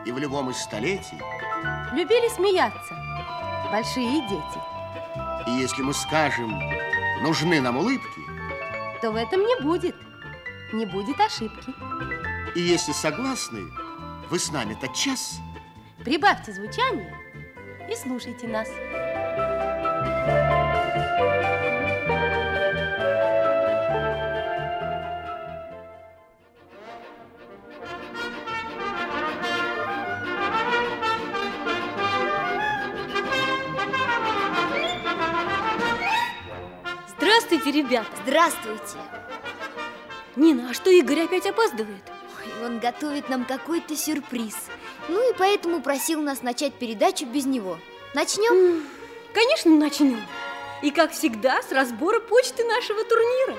и в любом из столетий любили смеяться большие дети. И если мы скажем, нужны нам улыбки, то в этом не будет ошибки. И если согласны, вы с нами тотчас прибавьте звучание и слушайте нас. Здравствуйте, ребята. Здравствуйте. Нина, а что Игорь опять опаздывает? Ой, он готовит нам какой-то сюрприз. Ну и поэтому просил нас начать передачу без него. Начнем? Конечно, начнем. И как всегда, с разбора почты нашего турнира.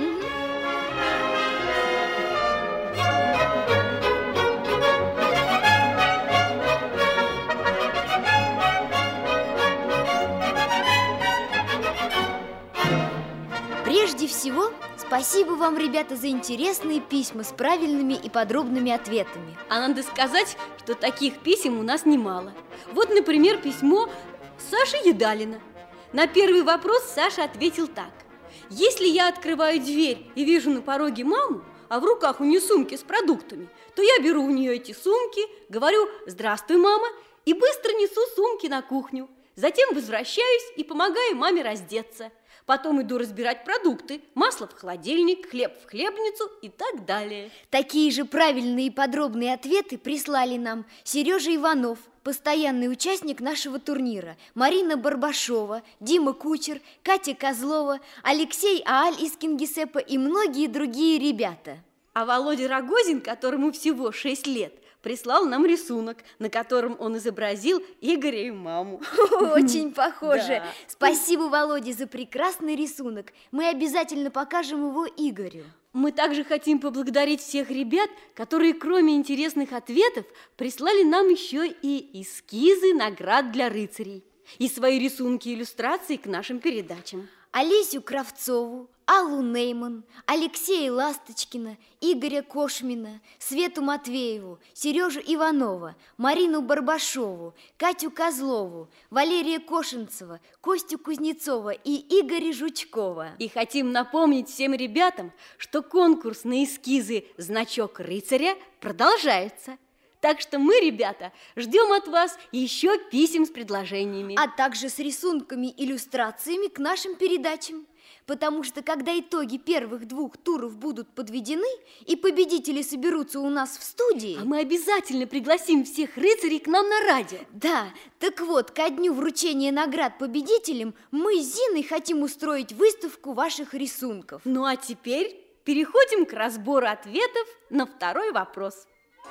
Прежде всего, спасибо вам, ребята, за интересные письма с правильными и подробными ответами. А надо сказать, что таких писем у нас немало. Вот, например, письмо Саши Едалина. На первый вопрос Саша ответил так: если я открываю дверь и вижу на пороге маму, а в руках у нее сумки с продуктами, то я беру у нее эти сумки, говорю: здравствуй, мама, и быстро несу сумки на кухню. Затем возвращаюсь и помогаю маме раздеться. Потом иду разбирать продукты, масло в холодильник, хлеб в хлебницу и так далее. Такие же правильные и подробные ответы прислали нам Сережа Иванов, постоянный участник нашего турнира, Марина Барбашова, Дима Кучер, Катя Козлова, Алексей Ааль из Кингисеппа и многие другие ребята. А Володя Рогозин, которому всего 6 лет, прислал нам рисунок, на котором он изобразил Игоря и маму. Очень похоже. Да. Спасибо, Володя, за прекрасный рисунок. Мы обязательно покажем его Игорю. Мы также хотим поблагодарить всех ребят, которые, кроме интересных ответов, прислали нам еще и эскизы наград для рыцарей и свои рисунки и иллюстрации к нашим передачам. Олесю Кравцову, Аллу Нейман, Алексея Ласточкина, Игоря Кошмина, Свету Матвееву, Сережу Иванова, Марину Барбашову, Катю Козлову, Валерия Кошинцева, Костю Кузнецова и Игоря Жучкова. И хотим напомнить всем ребятам, что конкурс на эскизы «Значок рыцаря» продолжается. Так что мы, ребята, ждем от вас еще писем с предложениями. А также с рисунками, иллюстрациями к нашим передачам. Потому что, когда итоги первых 2 туров будут подведены и победители соберутся у нас в студии... А мы обязательно пригласим всех рыцарей к нам на радио. Да, так вот, ко дню вручения наград победителям мы с Зиной хотим устроить выставку ваших рисунков. Ну а теперь переходим к разбору ответов на второй вопрос.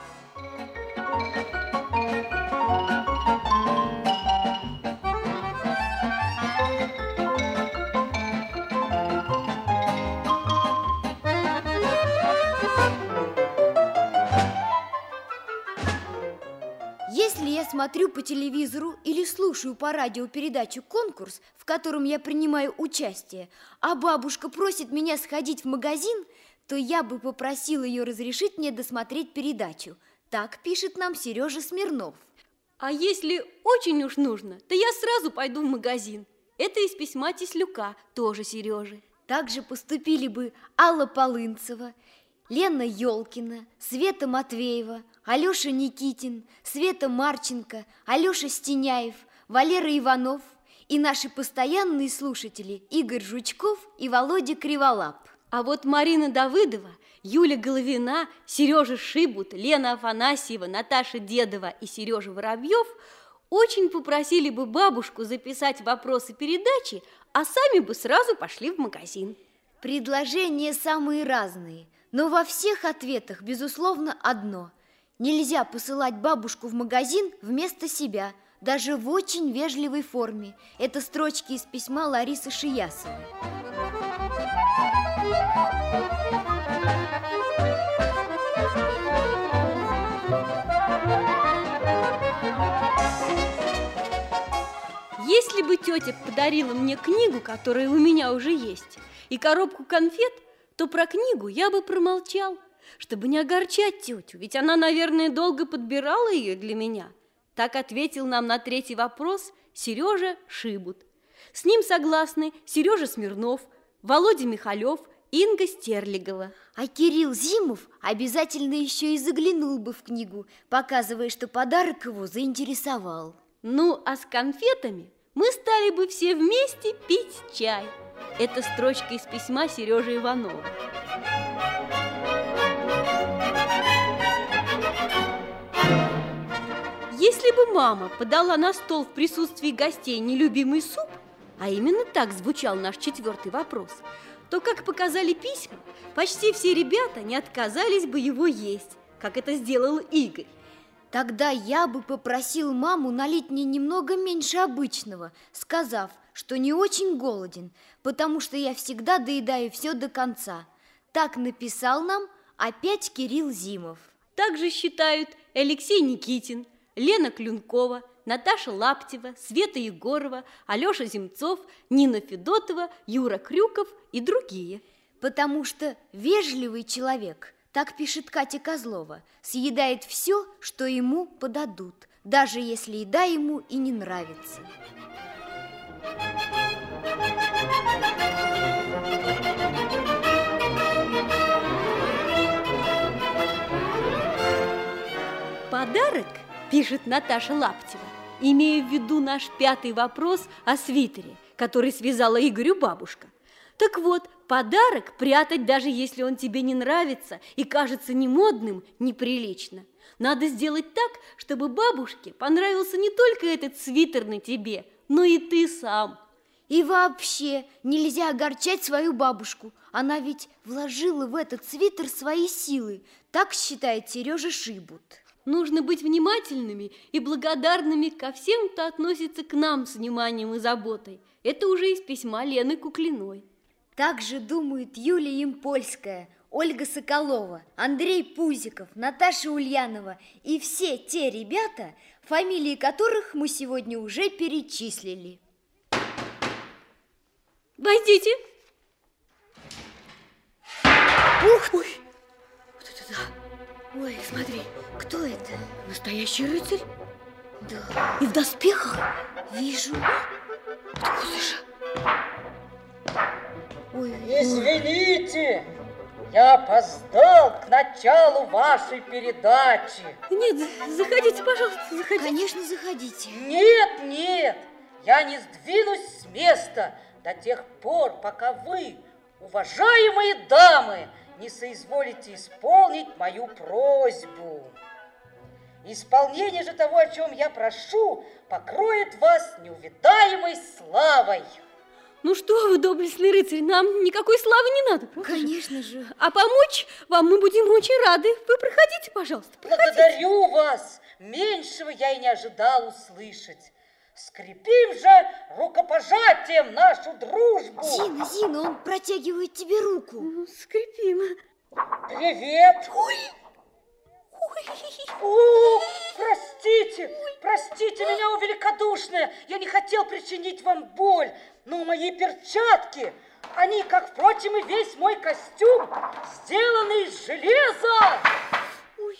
Если я смотрю по телевизору или слушаю по радио передачу «Конкурс», в котором я принимаю участие, а бабушка просит меня сходить в магазин, то я бы попросила ее разрешить мне досмотреть передачу. Так пишет нам Сережа Смирнов. А если очень уж нужно, то я сразу пойду в магазин. Это из письма Теслюка, тоже Сережи. Также поступили бы Алла Полынцева, Лена Ёлкина, Света Матвеева, Алёша Никитин, Света Марченко, Алёша Стеняев, Валера Иванов и наши постоянные слушатели Игорь Жучков и Володя Криволап. А вот Марина Давыдова, Юля Головина, Сережа Шибут, Лена Афанасьева, Наташа Дедова и Сережа Воробьев очень попросили бы бабушку записать вопросы передачи, а сами бы сразу пошли в магазин. Предложения самые разные, но во всех ответах, безусловно, одно. Нельзя посылать бабушку в магазин вместо себя, даже в очень вежливой форме. Это строчки из письма Ларисы Шиясовой. Если бы тетя подарила мне книгу, которая у меня уже есть, и коробку конфет, то про книгу я бы промолчал. чтобы не огорчать тетю, ведь она, наверное, долго подбирала ее для меня. Так ответил нам на третий вопрос Сережа Шибут. С ним согласны Сережа Смирнов, Володя Михалев, Инга Стерлигова. А Кирилл Зимов обязательно еще и заглянул бы в книгу, показывая, что подарок его заинтересовал. Ну, а с конфетами мы стали бы все вместе пить чай. Это строчка из письма Сережи Иванова. Если бы мама подала на стол в присутствии гостей нелюбимый суп, а именно так звучал наш четвертый вопрос, то, как показали письма, почти все ребята не отказались бы его есть, как это сделал Игорь. Тогда я бы попросил маму налить мне немного меньше обычного, сказав, что не очень голоден, потому что я всегда доедаю все до конца. Так написал нам опять Кирилл Зимов. Также считают Алексей Никитин, Лена Клюнкова, Наташа Лаптева, Света Егорова, Алеша Земцов, Нина Федотова, Юра Крюков и другие. Потому что вежливый человек, так пишет Катя Козлова, съедает все, что ему подадут, даже если еда ему и не нравится. Подарок, пишет Наташа Лаптева, имея в виду наш пятый вопрос о свитере, который связала Игорю бабушка. Так вот, подарок прятать, даже если он тебе не нравится и кажется немодным, неприлично. Надо сделать так, чтобы бабушке понравился не только этот свитер на тебе, но и ты сам. И вообще нельзя огорчать свою бабушку. Она ведь вложила в этот свитер свои силы. Так считает Сережа Шибут. Нужно быть внимательными и благодарными ко всем, кто относится к нам с вниманием и заботой. Это уже из письма Лены Куклиной. Так же думают Юлия Импольская, Ольга Соколова, Андрей Пузиков, Наташа Ульянова и все те ребята, фамилии которых мы сегодня уже перечислили. Войдите. Ух ты! Ой, вот это да. Ой, смотри, Кто это? настоящий рыцарь. Да, И в доспехах. вижу. Слышь, Ой, Извините, я опоздал к началу вашей передачи. нет, заходите, пожалуйста, заходите. конечно, заходите. Нет, я не сдвинусь с места до тех пор, пока вы, уважаемые дамы, не соизволите исполнить мою просьбу. Исполнение же того, о чем я прошу, покроет вас неувидаемой славой. Ну что вы, доблестный рыцарь, нам никакой славы не надо. Конечно же. А помочь вам мы будем очень рады. Вы проходите, пожалуйста, проходите. Благодарю вас. Меньшего я и не ожидал услышать. Скрепим же рукопожатием нашу дружбу. Зина, он протягивает тебе руку. Ну, скрипим. Привет. Ой. О, простите меня, о великодушная. Я не хотел причинить вам боль, но мои перчатки, они, как, впрочем, и весь мой костюм, сделаны из железа. Ой.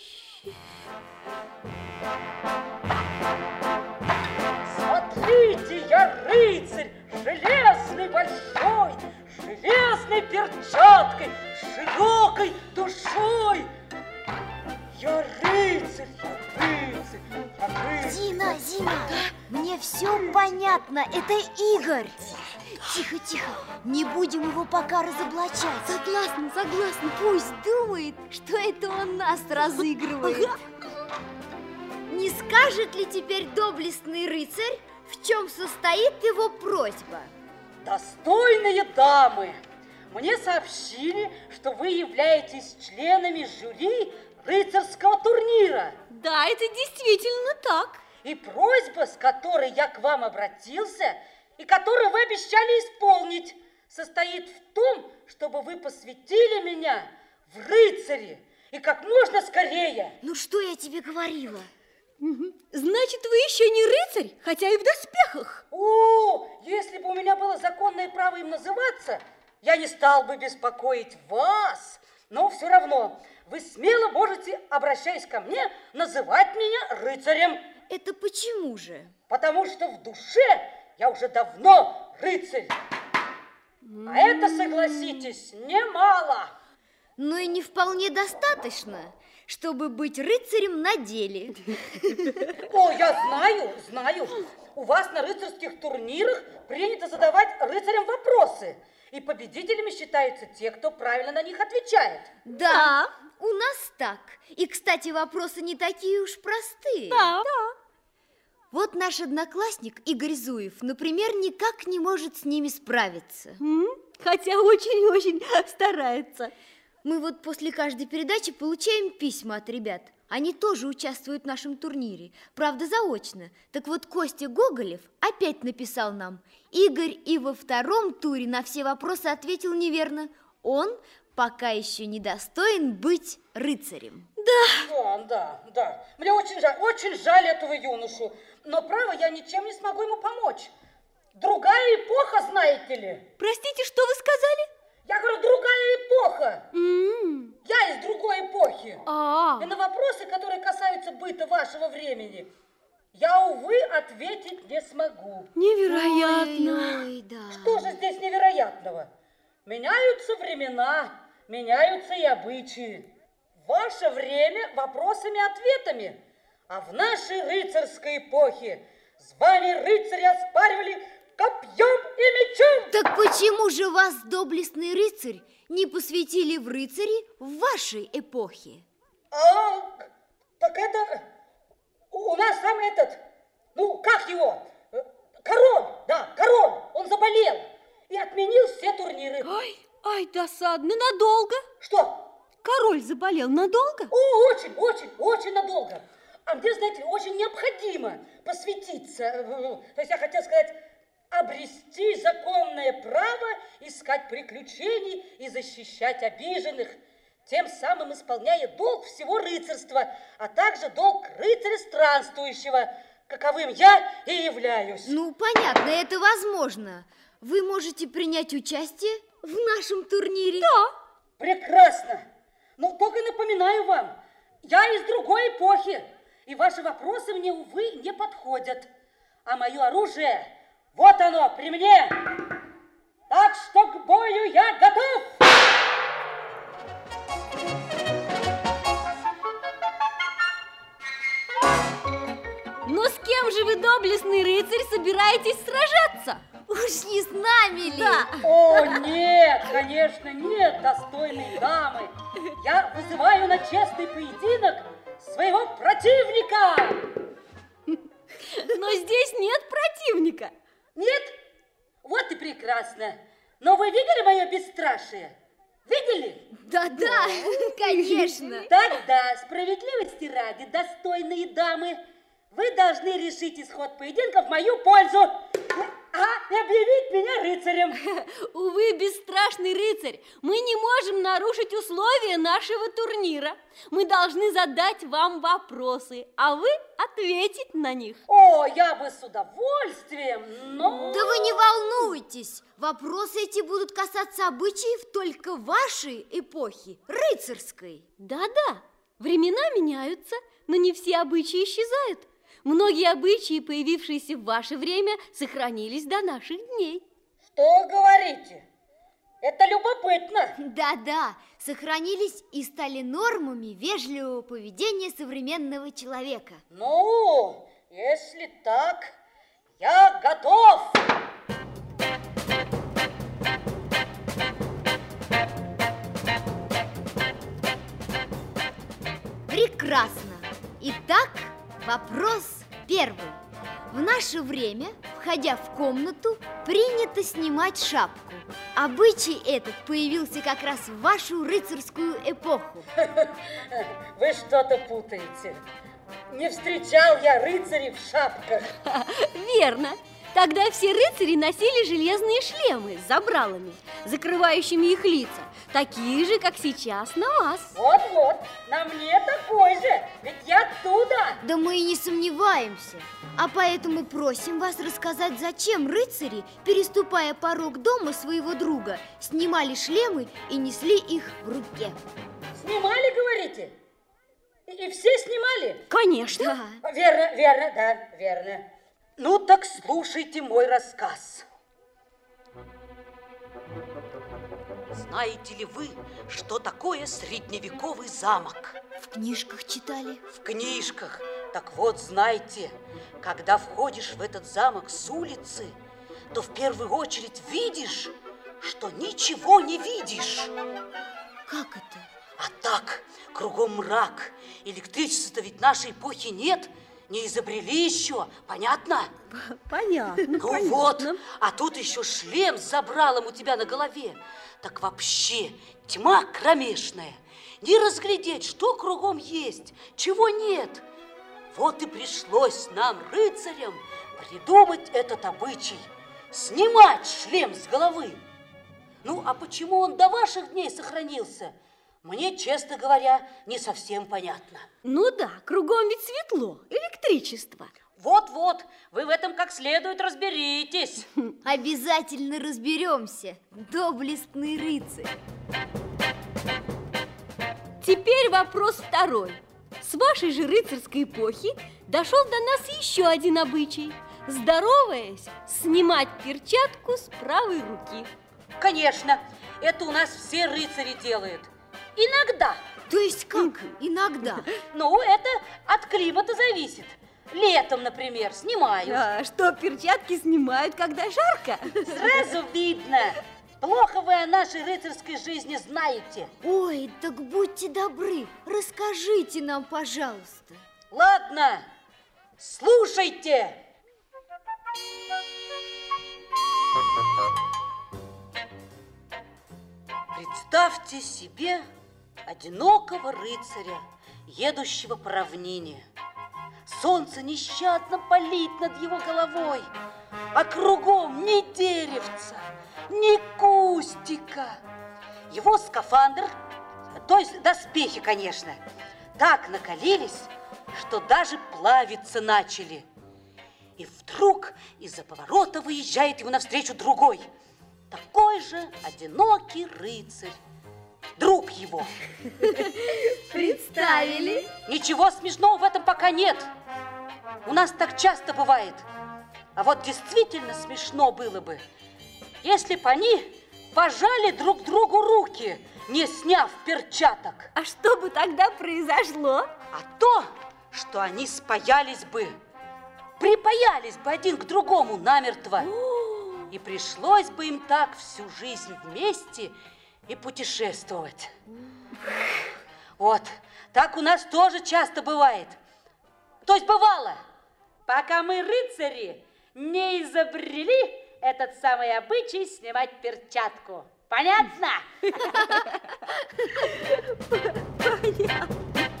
Смотрите, я рыцарь, железный большой, железной перчаткой, широкой душой. Я рыцарь. Зина, мне все понятно, это Игорь. Тихо, не будем его пока разоблачать. Согласна, Пусть думает, что это он нас разыгрывает. Не скажет ли теперь доблестный рыцарь, в чем состоит его просьба? Достойные дамы, мне сообщили, что вы являетесь членами жюри рыцарского турнира. Да, это действительно так. И просьба, с которой я к вам обратился, и которую вы обещали исполнить, состоит в том, чтобы вы посвятили меня в рыцари, и как можно скорее. Ну что я тебе говорила? Значит, вы еще не рыцарь, хотя и в доспехах. О, если бы у меня было законное право им называться, я не стал бы беспокоить вас, Но все равно вы смело можете, обращаясь ко мне, называть меня рыцарем. Это почему же? Потому что в душе я уже давно рыцарь. А это, согласитесь, немало. Но и не вполне достаточно, чтобы быть рыцарем на деле. О, я знаю. У вас на рыцарских турнирах принято задавать рыцарям вопросы. И победителями считаются те, кто правильно на них отвечает. Да, у нас так. И, кстати, вопросы не такие уж простые. Да. Вот наш одноклассник Игорь Зуев, например, никак не может с ними справиться. Хотя очень-очень старается. Мы вот после каждой передачи получаем письма от ребят. Они тоже участвуют в нашем турнире, правда, заочно. Так вот, Костя Гоголев опять написал нам: Игорь и во втором туре на все вопросы ответил неверно. Он пока еще недостоин быть рыцарем. Да. Мне очень жаль этого юношу. Но, право, я ничем не смогу ему помочь. Другая эпоха, знаете ли. Простите, что вы сказали? Я говорю, другая эпоха. Я из другой эпохи. И на вопросы, которые касаются быта вашего времени, я, увы, ответить не смогу. Невероятно. Ой, да. Что же здесь невероятного? Меняются времена, меняются и обычаи. В ваше время вопросами-ответами, а в нашей рыцарской эпохе звание рыцаря оспаривали копьем и мечом. Так почему же вас, доблестный рыцарь, не посвятили в рыцари в вашей эпохе? Так это... У нас там этот... как его? Король, он заболел и отменил все турниры. Ай, досадно, надолго. Что? Король заболел надолго? Очень надолго. А мне, знаете ли, очень необходимо посвятиться, то есть я хотел сказать, обрести законное право искать приключений и защищать обиженных, тем самым исполняя долг всего рыцарства, а также долг рыцаря странствующего, каковым я и являюсь. Ну, понятно, это возможно. Вы можете принять участие в нашем турнире? Да. Прекрасно. Только напоминаю вам, я из другой эпохи, и ваши вопросы мне, увы, не подходят. А мое оружие, вот оно, при мне. Так что к бою я готов. Но с кем же вы, доблестный рыцарь, собираетесь сражаться? Уж не с нами ли? Да. О, нет, конечно, нет, достойные дамы. Я вызываю на честный поединок своего противника. Но здесь нет противника. Нет? Вот и прекрасно. Но вы видели мое бесстрашие? Видели? Да, конечно. Тогда, справедливости ради, достойные дамы, вы должны решить исход поединка в мою пользу и объявить меня рыцарем. Увы, бесстрашный рыцарь, мы не можем нарушить условия нашего турнира. Мы должны задать вам вопросы, а вы ответить на них. О, я бы с удовольствием, но... Да вы не волнуйтесь, вопросы эти будут касаться обычаев только вашей эпохи, рыцарской. Да, времена меняются, но не все обычаи исчезают. Многие обычаи, появившиеся в ваше время, сохранились до наших дней. Что говорите? Это любопытно. Да, сохранились и стали нормами вежливого поведения современного человека. Ну, если так, я готов. Прекрасно. Итак, вопрос первый. В наше время, входя в комнату, принято снимать шапку. Обычай этот появился как раз в вашу рыцарскую эпоху. Вы что-то путаете. Не встречал я рыцарей в шапках. Верно. Тогда все рыцари носили железные шлемы с забралами, закрывающими их лица, такие же, как сейчас на вас. Вот-вот, на мне такой же, ведь я оттуда. Да мы и не сомневаемся. А поэтому просим вас рассказать, зачем рыцари, переступая порог дома своего друга, снимали шлемы и несли их в руке. Снимали, говорите? И все снимали? Конечно. Да. Верно, да, верно. Ну так слушайте мой рассказ. Знаете ли вы, что такое средневековый замок? В книжках читали. В книжках. Так вот, знайте, когда входишь в этот замок с улицы, то в первую очередь видишь, что ничего не видишь. Как это? А так, кругом мрак. Электричества ведь нашей эпохи нет, не изобрели еще, понятно? Понятно, Ну понятно. вот, а тут еще шлем с забралом у тебя на голове. Так вообще тьма кромешная. Не разглядеть, что кругом есть, чего нет. Вот и пришлось нам, рыцарям, придумать этот обычай. Снимать шлем с головы. Ну, а почему он до ваших дней сохранился? Мне, честно говоря, не совсем понятно. Ну да, кругом ведь светло, электричество. Вот-вот, вы в этом как следует разберитесь. Обязательно разберемся, доблестный рыцарь. Теперь вопрос второй. С вашей же рыцарской эпохи дошел до нас еще один обычай. Здороваясь, снимать перчатку с правой руки. Конечно, это у нас все рыцари делают. Иногда. То есть как? Иногда. Ну, это от климата зависит. Летом, например, снимают. А что, перчатки снимают, когда жарко? Сразу видно. Плохо вы о нашей рыцарской жизни знаете. Ой, так будьте добры, расскажите нам, пожалуйста. Ладно, слушайте. Представьте себе одинокого рыцаря, едущего по равнине. Солнце нещадно палит над его головой, а кругом ни деревца, ни кустика. Его скафандр, то есть доспехи, конечно, так накалились, что даже плавиться начали. И вдруг из-за поворота выезжает ему навстречу другой, такой же одинокий рыцарь, друг его. Представили? Ничего смешного в этом пока нет. У нас так часто бывает. А вот действительно смешно было бы, если бы они пожали друг другу руки, не сняв перчаток. А что бы тогда произошло? А то, что они спаялись бы, припаялись бы один к другому намертво. И пришлось бы им так всю жизнь вместе и путешествовать. Вот, так у нас тоже часто бывает. То есть бывало, пока мы, рыцари, не изобрели этот самый обычай снимать перчатку. Понятно? Понятно.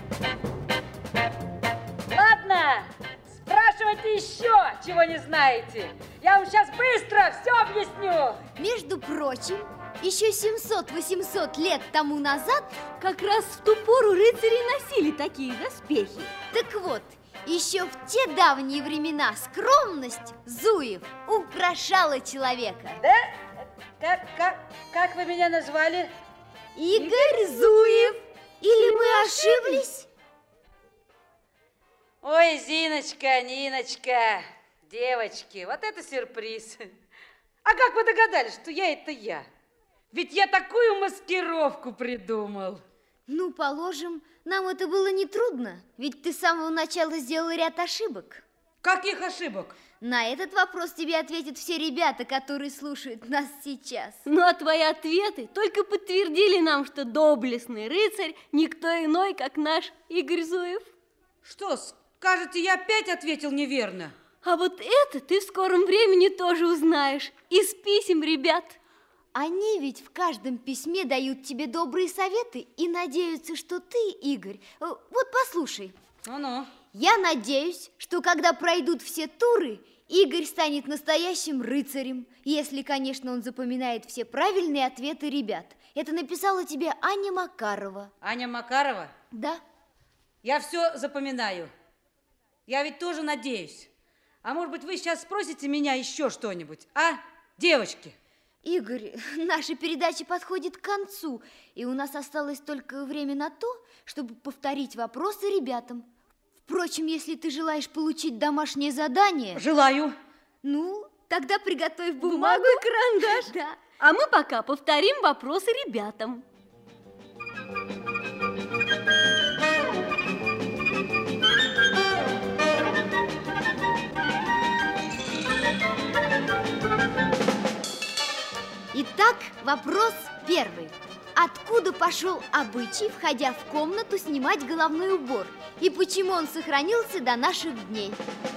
Ладно, спрашивайте еще, чего не знаете. Я вам сейчас быстро все объясню. Между прочим, еще 700-800 лет тому назад, Как раз в ту пору рыцари носили такие доспехи. так вот, еще в те давние времена скромность Зуев украшала человека. Да? Как вы меня назвали? Игорь Зуев. Или мы ошиблись? Ой, Зиночка, Ниночка, девочки, вот это сюрприз. А как вы догадались, что это я? Ведь я такую маскировку придумал. Ну, положим, нам это было нетрудно, ведь ты с самого начала сделал ряд ошибок. Каких ошибок? На этот вопрос тебе ответят все ребята, которые слушают нас сейчас. Ну а твои ответы только подтвердили нам, что доблестный рыцарь никто иной, как наш Игорь Зуев. Что, скажете, я опять ответил неверно? А вот это ты в скором времени тоже узнаешь из писем ребят. Они ведь в каждом письме дают тебе добрые советы и надеются, что ты, Игорь... Вот послушай. Ну-ну. Я надеюсь, что когда пройдут все туры Игорь станет настоящим рыцарем, если, конечно, он запоминает все правильные ответы ребят. Это написала тебе Аня Макарова. Аня Макарова? Да. Я все запоминаю. Я ведь тоже надеюсь. А может быть, вы сейчас спросите меня еще что-нибудь, а, девочки? Игорь, наша передача подходит к концу, и у нас осталось только время на то, чтобы повторить вопросы ребятам. Впрочем, если ты желаешь получить домашнее задание... Желаю. Ну, тогда приготовь Бумагу и карандаш. Да. А мы пока повторим вопросы ребятам. Итак, вопрос первый. Откуда пошел обычай, входя в комнату, снимать головной убор? И почему он сохранился до наших дней?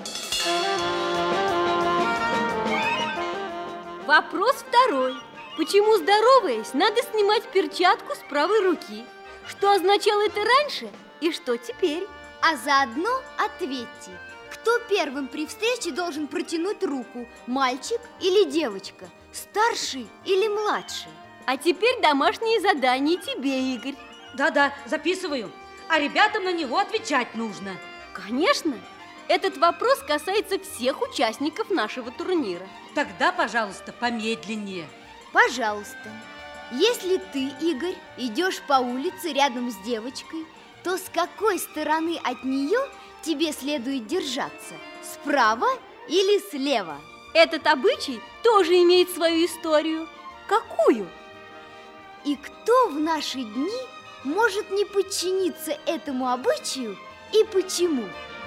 Вопрос второй. Почему, здороваясь, надо снимать перчатку с правой руки? Что означало это раньше и что теперь? А заодно ответьте, кто первым при встрече должен протянуть руку, мальчик или девочка, старший или младший? А теперь домашнее задание тебе, Игорь. Да-да, записываю. А ребятам на него отвечать нужно. Конечно, этот вопрос касается всех участников нашего турнира. Тогда, пожалуйста, помедленнее. Пожалуйста. Если ты, Игорь, идешь по улице рядом с девочкой, то с какой стороны от нее тебе следует держаться? Справа или слева? Этот обычай тоже имеет свою историю. Какую? И кто в наши дни может не подчиниться этому обычаю и почему?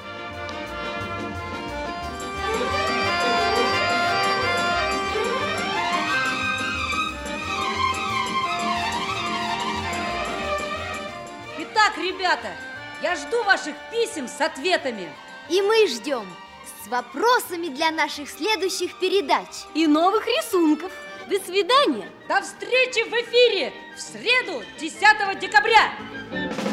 Итак, ребята, я жду ваших писем с ответами. И мы ждем с вопросами для наших следующих передач. И новых рисунков. До свидания. До встречи в эфире в среду, 10 декабря.